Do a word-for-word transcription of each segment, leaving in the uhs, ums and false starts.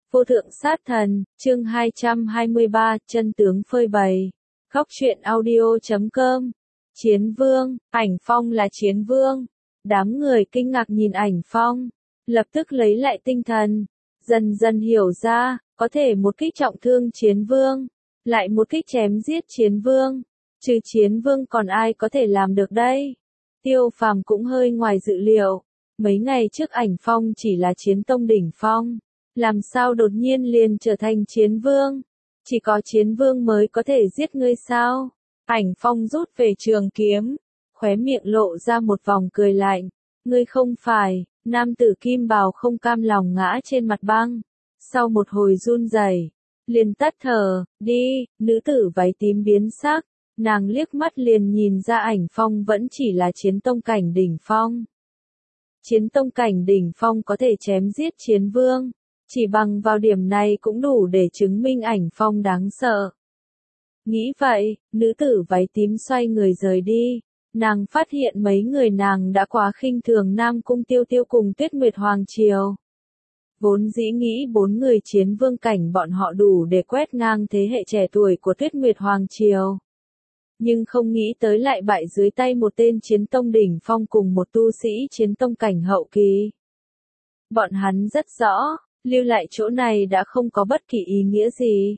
Vô thượng sát thần, chương hai trăm hai mươi ba, chân tướng phơi bày. Góc truyện audio chấm com. Chiến vương, Ảnh Phong là chiến vương. Đám người kinh ngạc nhìn Ảnh Phong, lập tức lấy lại tinh thần, dần dần hiểu ra, có thể một kích trọng thương chiến vương, lại một kích chém giết chiến vương. Trừ chiến vương còn ai có thể làm được đây? Tiêu Phàm cũng hơi ngoài dự liệu. Mấy ngày trước Ảnh Phong chỉ là chiến tông đỉnh phong. Làm sao đột nhiên liền trở thành chiến vương? Chỉ có chiến vương mới có thể giết ngươi sao? Ảnh Phong rút về trường kiếm, khóe miệng lộ ra một vòng cười lạnh. Ngươi không phải, nam tử kim bào không cam lòng ngã trên mặt băng. Sau một hồi run rẩy, liền tắt thở, đi, nữ tử váy tím biến sắc. Nàng liếc mắt liền nhìn ra Ảnh Phong vẫn chỉ là chiến tông cảnh đỉnh phong. Chiến tông cảnh đỉnh phong có thể chém giết chiến vương. Chỉ bằng vào điểm này cũng đủ để chứng minh Ảnh Phong đáng sợ. Nghĩ vậy, nữ tử váy tím xoay người rời đi. Nàng phát hiện mấy người nàng đã quá khinh thường Nam Cung Tiêu Tiêu cùng Tuyết Nguyệt Hoàng Triều. Vốn dĩ nghĩ bốn người chiến vương cảnh bọn họ đủ để quét ngang thế hệ trẻ tuổi của Tuyết Nguyệt Hoàng Triều. Nhưng không nghĩ tới lại bại dưới tay một tên chiến tông đỉnh phong cùng một tu sĩ chiến tông cảnh hậu kỳ. Bọn hắn rất rõ, lưu lại chỗ này đã không có bất kỳ ý nghĩa gì.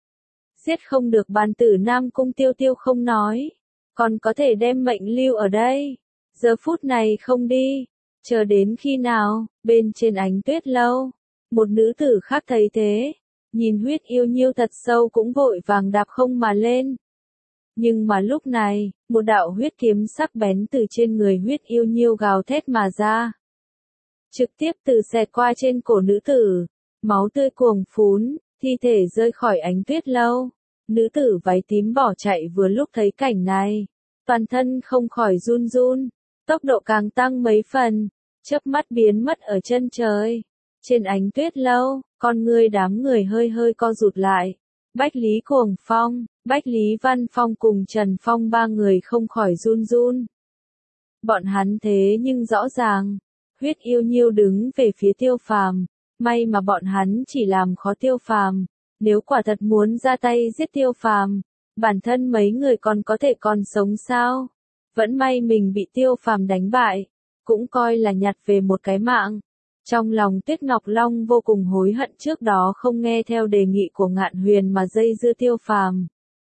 Giết không được bàn tử Nam Cung Tiêu Tiêu không nói, còn có thể đem mệnh lưu ở đây. Giờ phút này không đi, chờ đến khi nào? Bên trên ánh tuyết lâu, một nữ tử khác thấy thế, nhìn Huyết Yêu Nhiêu thật sâu cũng vội vàng đạp không mà lên. Nhưng mà lúc này, một đạo huyết kiếm sắc bén từ trên người Huyết Yêu Nhiêu gào thét mà ra. Trực tiếp từ xẹt qua trên cổ nữ tử, máu tươi cuồng phún, thi thể rơi khỏi ánh tuyết lâu. Nữ tử váy tím bỏ chạy vừa lúc thấy cảnh này, toàn thân không khỏi run run, tốc độ càng tăng mấy phần, chớp mắt biến mất ở chân trời. Trên ánh tuyết lâu, con người đám người hơi hơi co rụt lại. Bách Lý Cuồng Phong, Bách Lý Văn Phong cùng Trần Phong ba người không khỏi run run. Bọn hắn thế nhưng rõ ràng, Huyết Yêu Nhiêu đứng về phía Tiêu Phàm, may mà bọn hắn chỉ làm khó Tiêu Phàm, nếu quả thật muốn ra tay giết Tiêu Phàm, bản thân mấy người còn có thể còn sống sao? Vẫn may mình bị Tiêu Phàm đánh bại, cũng coi là nhặt về một cái mạng. Trong lòng Tuyết Ngọc Long vô cùng hối hận trước đó không nghe theo đề nghị của Ngạn Huyền mà dây dưa Tiêu Phàm.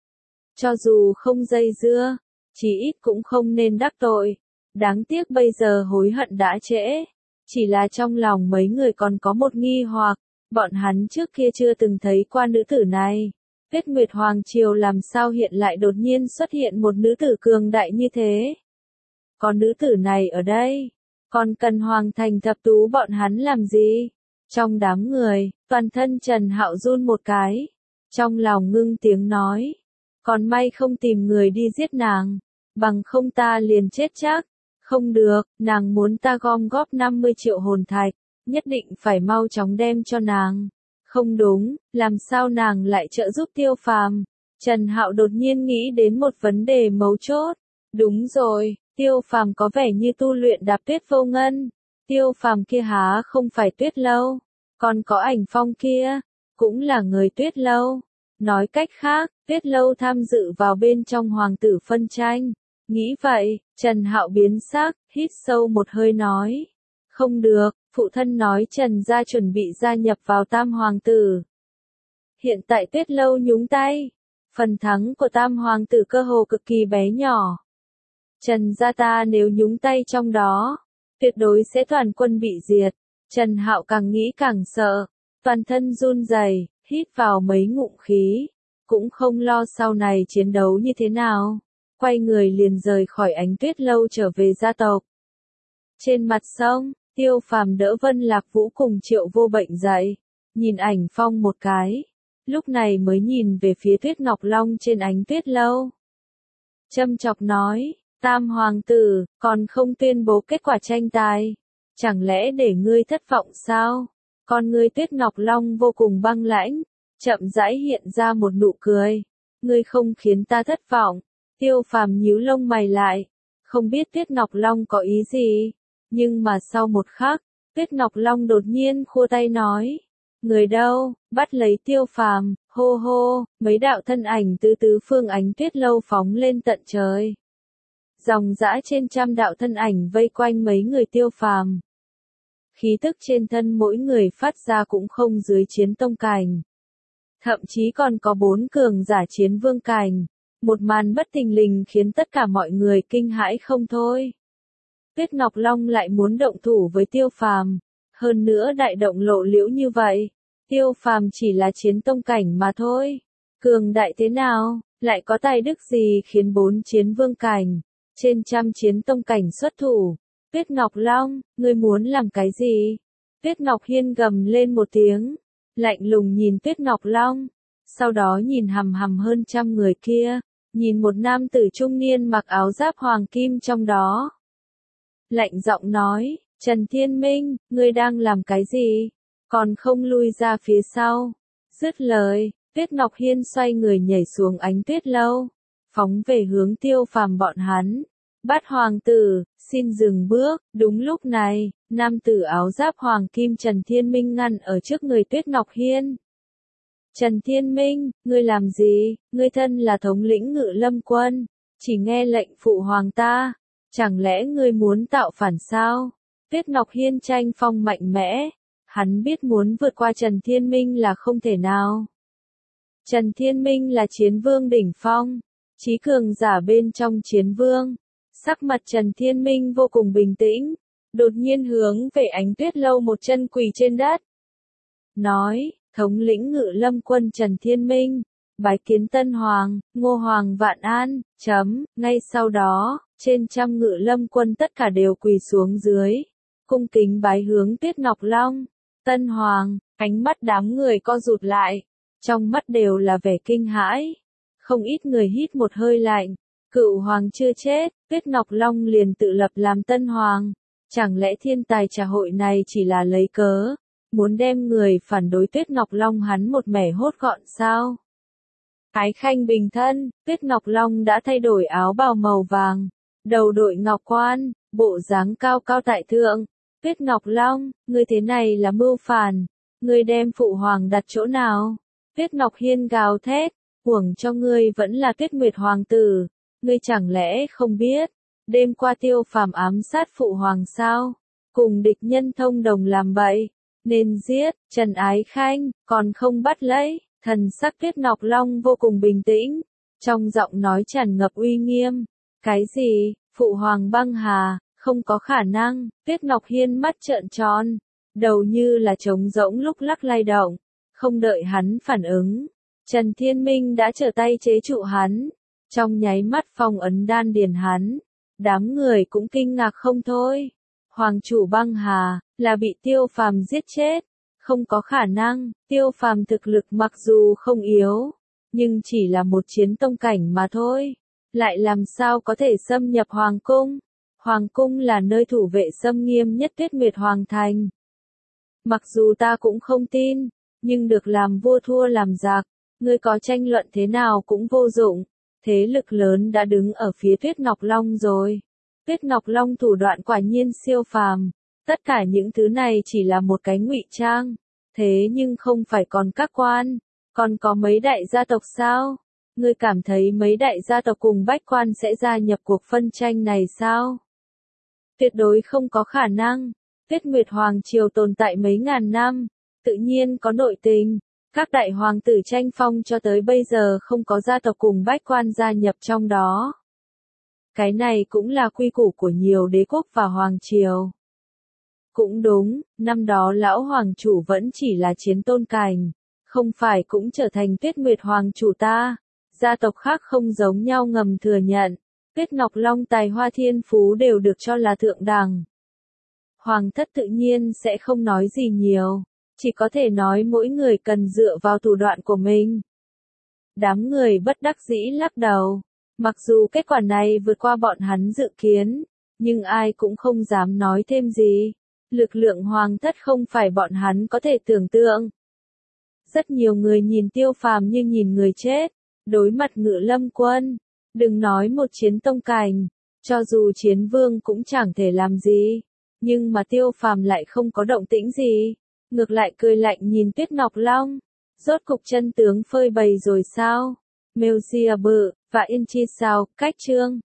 Cho dù không dây dưa, chỉ ít cũng không nên đắc tội. Đáng tiếc bây giờ hối hận đã trễ. Chỉ là trong lòng mấy người còn có một nghi hoặc, bọn hắn trước kia chưa từng thấy qua nữ tử này. Tuyết Nguyệt Hoàng Triều làm sao hiện lại đột nhiên xuất hiện một nữ tử cường đại như thế? Còn nữ tử này ở đây, còn cần Hoàng Thành thập tú bọn hắn làm gì? Trong đám người, toàn thân Trần Hạo run một cái. Trong lòng ngưng tiếng nói, còn may không tìm người đi giết nàng, bằng không ta liền chết chắc. Không được, nàng muốn ta gom góp năm mươi triệu hồn thạch, nhất định phải mau chóng đem cho nàng. Không đúng, làm sao nàng lại trợ giúp Tiêu Phàm? Trần Hạo đột nhiên nghĩ đến một vấn đề mấu chốt. Đúng rồi, Tiêu Phàm có vẻ như tu luyện đạp tuyết vô ngân. Tiêu Phàm kia há không phải tuyết lâu, còn có Ảnh Phong kia, cũng là người tuyết lâu. Nói cách khác, tuyết lâu tham dự vào bên trong hoàng tử phân tranh. Nghĩ vậy, Trần Hạo biến sắc, hít sâu một hơi nói. Không được, phụ thân nói Trần gia chuẩn bị gia nhập vào Tam Hoàng tử. Hiện tại tuyết lâu nhúng tay, phần thắng của Tam Hoàng tử cơ hồ cực kỳ bé nhỏ. Trần gia ta nếu nhúng tay trong đó, tuyệt đối sẽ toàn quân bị diệt. Trần Hạo càng nghĩ càng sợ, toàn thân run rẩy, hít vào mấy ngụm khí, cũng không lo sau này chiến đấu như thế nào. Quay người liền rời khỏi ánh tuyết lâu trở về gia tộc. Trên mặt sông, Tiêu Phàm đỡ Vân Lạc Vũ cùng Triệu Vô Bệnh dậy, nhìn Ảnh Phong một cái, lúc này mới nhìn về phía Tuyết Ngọc Long trên ánh tuyết lâu. Châm chọc nói, Tam Hoàng tử, còn không tuyên bố kết quả tranh tài, chẳng lẽ để ngươi thất vọng sao? Con ngươi Tuyết Ngọc Long vô cùng băng lãnh, chậm rãi hiện ra một nụ cười, ngươi không khiến ta thất vọng. Tiêu Phàm nhíu lông mày lại, không biết Tuyết Ngọc Long có ý gì, nhưng mà sau một khắc, Tuyết Ngọc Long đột nhiên khua tay nói, Người đâu, bắt lấy Tiêu Phàm, hô hô, mấy đạo thân ảnh từ tứ phương Ánh Tuyết lâu phóng lên tận trời. Dòng dã trên trăm đạo thân ảnh vây quanh mấy người Tiêu Phàm. Khí tức trên thân mỗi người phát ra cũng không dưới chiến tông cảnh. Thậm chí còn có bốn cường giả chiến vương cảnh. Một màn bất thình lình khiến tất cả mọi người kinh hãi không thôi. Tuyết Ngọc Long lại muốn động thủ với Tiêu Phàm, hơn nữa đại động lộ liễu như vậy. Tiêu Phàm chỉ là chiến tông cảnh mà thôi. Cường đại thế nào, lại có tài đức gì khiến bốn chiến vương cảnh, trên trăm chiến tông cảnh xuất thủ. Tuyết Ngọc Long, ngươi muốn làm cái gì? Tuyết Ngọc Hiên gầm lên một tiếng, lạnh lùng nhìn Tuyết Ngọc Long, sau đó nhìn hằm hằm hơn trăm người kia, nhìn một nam tử trung niên mặc áo giáp hoàng kim trong đó. Lạnh giọng nói, Trần Thiên Minh, ngươi đang làm cái gì? Còn không lui ra phía sau. Dứt lời, Tuyết Ngọc Hiên xoay người nhảy xuống Ánh Tuyết lâu, phóng về hướng Tiêu Phàm bọn hắn. Bát hoàng tử, xin dừng bước. Đúng lúc này, nam tử áo giáp hoàng kim Trần Thiên Minh ngăn ở trước người Tuyết Ngọc Hiên. Trần Thiên Minh, ngươi làm gì? Ngươi thân là thống lĩnh Ngự Lâm quân, chỉ nghe lệnh phụ hoàng ta, chẳng lẽ ngươi muốn tạo phản sao? Tuyết Ngọc Hiên tranh phong mạnh mẽ, hắn biết muốn vượt qua Trần Thiên Minh là không thể nào. Trần Thiên Minh là chiến vương đỉnh phong, chí cường giả bên trong chiến vương. Sắc mặt Trần Thiên Minh vô cùng bình tĩnh, đột nhiên hướng về Ánh Tuyết lâu một chân quỳ trên đất. Nói, thống lĩnh Ngự Lâm quân Trần Thiên Minh, bái kiến Tân Hoàng, Ngô Hoàng vạn an, chấm, ngay sau đó, trên trăm Ngự Lâm quân tất cả đều quỳ xuống dưới, cung kính bái hướng Tuyết Ngọc Long. Tân Hoàng, ánh mắt đám người co rụt lại, trong mắt đều là vẻ kinh hãi, không ít người hít một hơi lạnh. Cựu hoàng chưa chết, Tuyết Ngọc Long liền tự lập làm Tân Hoàng. Chẳng lẽ thiên tài trà hội này chỉ là lấy cớ, muốn đem người phản đối Tuyết Ngọc Long hắn một mẻ hốt gọn sao? Ái khanh bình thân, Tuyết Ngọc Long đã thay đổi áo bào màu vàng, đầu đội ngọc quan, bộ dáng cao cao tại thượng. Tuyết Ngọc Long, ngươi thế này là mưu phản, ngươi đem phụ hoàng đặt chỗ nào? Tuyết Ngọc Hiên gào thét, huống cho ngươi vẫn là Tuyết Nguyệt hoàng tử. Ngươi chẳng lẽ không biết, đêm qua Tiêu Phàm ám sát phụ hoàng sao? Cùng địch nhân thông đồng làm bậy, nên giết. Trần Ái Khanh, còn không bắt lấy. Thần sắc Tuyết Ngọc Long vô cùng bình tĩnh, trong giọng nói tràn ngập uy nghiêm. Cái gì? Phụ hoàng băng hà, không có khả năng. Tuyết Ngọc Hiên mắt trợn tròn, đầu như là trống rỗng lúc lắc lay động, không đợi hắn phản ứng, Trần Thiên Minh đã trở tay chế trụ hắn. Trong nháy mắt phong ấn đan điền hắn, đám người cũng kinh ngạc không thôi. Hoàng chủ băng hà, là bị Tiêu Phàm giết chết. Không có khả năng, Tiêu Phàm thực lực mặc dù không yếu, nhưng chỉ là một chiến tông cảnh mà thôi. Lại làm sao có thể xâm nhập Hoàng cung? Hoàng cung là nơi thủ vệ xâm nghiêm nhất Tuyết Nguyệt Hoàng thành. Mặc dù ta cũng không tin, nhưng được làm vua thua làm giặc, ngươi có tranh luận thế nào cũng vô dụng. Thế lực lớn đã đứng ở phía Tuyết Ngọc Long rồi. Tuyết Ngọc Long thủ đoạn quả nhiên siêu phàm. Tất cả những thứ này chỉ là một cái ngụy trang. Thế nhưng không phải còn các quan, còn có mấy đại gia tộc sao? Ngươi cảm thấy mấy đại gia tộc cùng bách quan sẽ gia nhập cuộc phân tranh này sao? Tuyệt đối không có khả năng. Tuyết Nguyệt Hoàng triều tồn tại mấy ngàn năm, tự nhiên có nội tình. Các đại hoàng tử tranh phong cho tới bây giờ không có gia tộc cùng bách quan gia nhập trong đó. Cái này cũng là quy củ của nhiều đế quốc và hoàng triều. Cũng đúng, năm đó lão hoàng chủ vẫn chỉ là chiến tôn cảnh, không phải cũng trở thành Tuyết Nguyệt Hoàng chủ ta. Gia tộc khác không giống nhau ngầm thừa nhận, Tuyết Ngọc Long tài hoa thiên phú đều được cho là thượng đẳng. Hoàng thất tự nhiên sẽ không nói gì nhiều, chỉ có thể nói mỗi người cần dựa vào thủ đoạn của mình. Đám người bất đắc dĩ lắc đầu, mặc dù kết quả này vượt qua bọn hắn dự kiến, nhưng ai cũng không dám nói thêm gì. Lực lượng hoàng thất không phải bọn hắn có thể tưởng tượng. Rất nhiều người nhìn Tiêu Phàm như nhìn người chết, đối mặt Ngự Lâm quân, đừng nói một chiến tông cảnh, cho dù chiến vương cũng chẳng thể làm gì, nhưng mà Tiêu Phàm lại không có động tĩnh gì. ngược lại cười lạnh nhìn Tuyết Ngọc Long. Rốt cục chân tướng phơi bày rồi sao? Mail bự, và in chi sao, cách chương.